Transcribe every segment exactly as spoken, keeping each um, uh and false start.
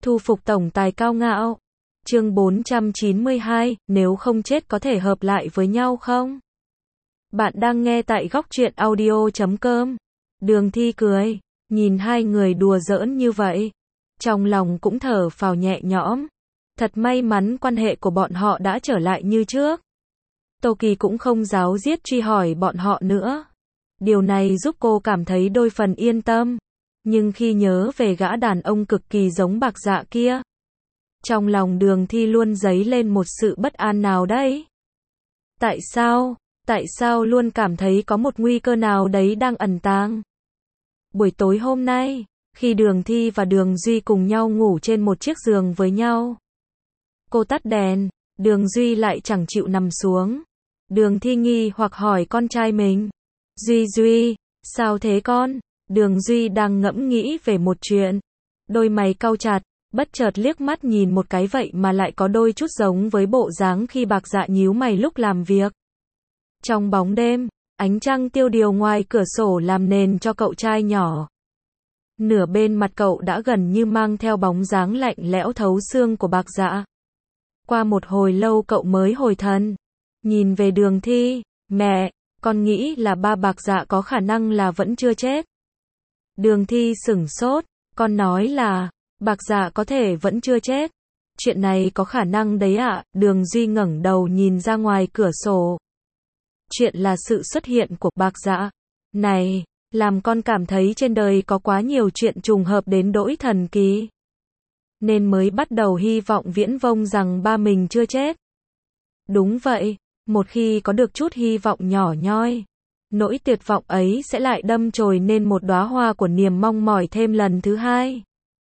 Thu phục tổng tài cao ngạo. Chương bốn trăm chín mươi hai, nếu không chết có thể hợp lại với nhau không? Bạn đang nghe tại góc truyện audio chấm com. Đường Thi cười, nhìn hai người đùa giỡn như vậy, trong lòng cũng thở phào nhẹ nhõm. Thật may mắn quan hệ của bọn họ đã trở lại như trước. Tô Kỳ cũng không ráo riết truy hỏi bọn họ nữa. Điều này giúp cô cảm thấy đôi phần yên tâm. Nhưng khi nhớ về gã đàn ông cực kỳ giống Bạc Dạ kia, trong lòng Đường Thi luôn dấy lên một sự bất an nào đấy. Tại sao? Tại sao luôn cảm thấy có một nguy cơ nào đấy đang ẩn tàng? Buổi tối hôm nay, khi Đường Thi và Đường Duy cùng nhau ngủ trên một chiếc giường với nhau, cô tắt đèn, Đường Duy lại chẳng chịu nằm xuống. Đường Thi nghi hoặc hỏi con trai mình, Duy Duy, sao thế con? Đường Duy đang ngẫm nghĩ về một chuyện, đôi mày cau chặt, bất chợt liếc mắt nhìn một cái vậy mà lại có đôi chút giống với bộ dáng khi Bạc Dạ nhíu mày lúc làm việc. Trong bóng đêm, ánh trăng tiêu điều ngoài cửa sổ làm nền cho cậu trai nhỏ. Nửa bên mặt cậu đã gần như mang theo bóng dáng lạnh lẽo thấu xương của Bạc Dạ. Qua một hồi lâu cậu mới hồi thần, nhìn về Đường Thi, mẹ, con nghĩ là ba Bạc Dạ có khả năng là vẫn chưa chết. Đường Thi sửng sốt, con nói là, Bạc Dạ có thể vẫn chưa chết. Chuyện này có khả năng đấy ạ. Đường Duy ngẩng đầu nhìn ra ngoài cửa sổ. Chuyện là sự xuất hiện của Bạc Dạ này, làm con cảm thấy trên đời có quá nhiều chuyện trùng hợp đến đỗi thần kỳ, nên mới bắt đầu hy vọng viễn vông rằng ba mình chưa chết. Đúng vậy, một khi có được chút hy vọng nhỏ nhoi, nỗi tuyệt vọng ấy sẽ lại đâm chồi nên một đóa hoa của niềm mong mỏi thêm lần thứ hai.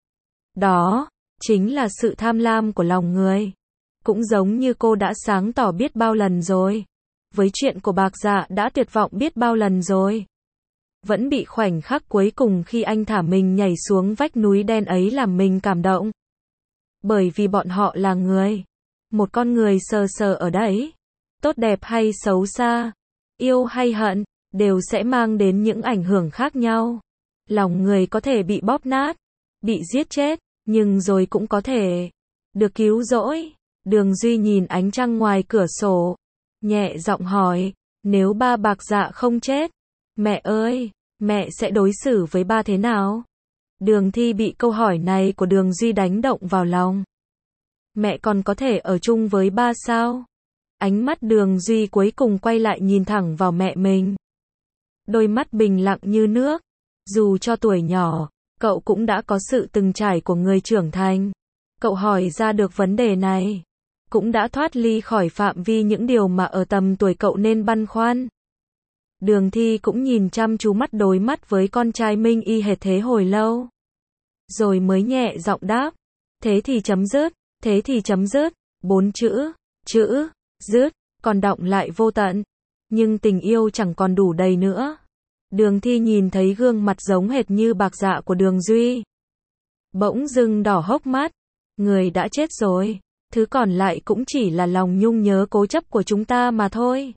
Đó chính là sự tham lam của lòng người. Cũng giống như cô đã sáng tỏ biết bao lần rồi. Với chuyện của Bạc Dạ đã tuyệt vọng biết bao lần rồi. Vẫn bị khoảnh khắc cuối cùng khi anh thả mình nhảy xuống vách núi đen ấy làm mình cảm động. Bởi vì bọn họ là người. Một con người sờ sờ ở đấy. Tốt đẹp hay xấu xa, yêu hay hận, đều sẽ mang đến những ảnh hưởng khác nhau. Lòng người có thể bị bóp nát, bị giết chết, nhưng rồi cũng có thể được cứu rỗi. Đường Duy nhìn ánh trăng ngoài cửa sổ, nhẹ giọng hỏi, nếu ba Bạc Dạ không chết, mẹ ơi, mẹ sẽ đối xử với ba thế nào? Đường Thi bị câu hỏi này của Đường Duy đánh động vào lòng. Mẹ còn có thể ở chung với ba sao? Ánh mắt Đường Duy cuối cùng quay lại nhìn thẳng vào mẹ mình. Đôi mắt bình lặng như nước. Dù cho tuổi nhỏ, cậu cũng đã có sự từng trải của người trưởng thành. Cậu hỏi ra được vấn đề này, cũng đã thoát ly khỏi phạm vi những điều mà ở tầm tuổi cậu nên băn khoăn. Đường Thi cũng nhìn chăm chú mắt đối mắt với con trai Minh y hệt thế hồi lâu. Rồi mới nhẹ giọng đáp, thế thì chấm dứt, thế thì chấm dứt, bốn chữ, chữ, dứt, còn đọng lại vô tận. Nhưng tình yêu chẳng còn đủ đầy nữa. Đường Thi nhìn thấy gương mặt giống hệt như Bạc Dạ của Đường Duy, bỗng dưng đỏ hốc mắt. Người đã chết rồi, thứ còn lại cũng chỉ là lòng nhung nhớ cố chấp của chúng ta mà thôi.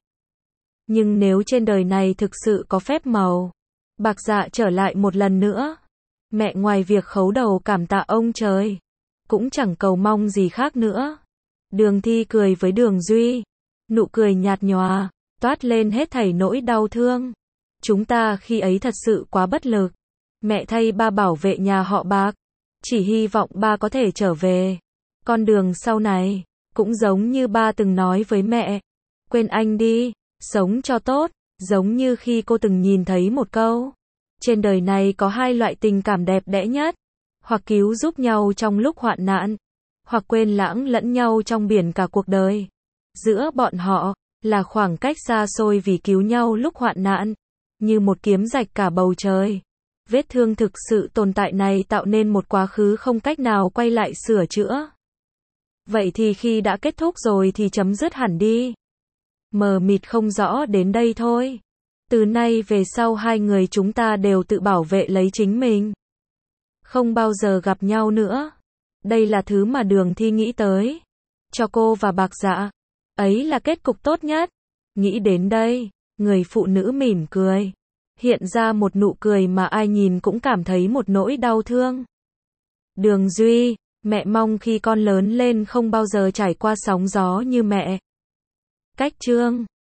Nhưng nếu trên đời này thực sự có phép màu, Bạc Dạ trở lại một lần nữa, mẹ ngoài việc khấu đầu cảm tạ ông trời, cũng chẳng cầu mong gì khác nữa. Đường Thi cười với Đường Duy, nụ cười nhạt nhòa, toát lên hết thảy nỗi đau thương. Chúng ta khi ấy thật sự quá bất lực. Mẹ thay ba bảo vệ nhà họ Bạc, chỉ hy vọng ba có thể trở về. Con đường sau này, cũng giống như ba từng nói với mẹ, quên anh đi, sống cho tốt, giống như khi cô từng nhìn thấy một câu, trên đời này có hai loại tình cảm đẹp đẽ nhất, hoặc cứu giúp nhau trong lúc hoạn nạn, hoặc quên lãng lẫn nhau trong biển cả cuộc đời. Giữa bọn họ, là khoảng cách xa xôi vì cứu nhau lúc hoạn nạn, như một kiếm rạch cả bầu trời. Vết thương thực sự tồn tại này tạo nên một quá khứ không cách nào quay lại sửa chữa. Vậy thì khi đã kết thúc rồi thì chấm dứt hẳn đi. Mờ mịt không rõ đến đây thôi. Từ nay về sau hai người chúng ta đều tự bảo vệ lấy chính mình. Không bao giờ gặp nhau nữa. Đây là thứ mà Đường Thi nghĩ tới. Cho cô và Bạc Dạ. Ấy là kết cục tốt nhất. Nghĩ đến đây, người phụ nữ mỉm cười. Hiện ra một nụ cười mà ai nhìn cũng cảm thấy một nỗi đau thương. Đường Duy, Mẹ mong khi con lớn lên không bao giờ trải qua sóng gió như mẹ. Cách chương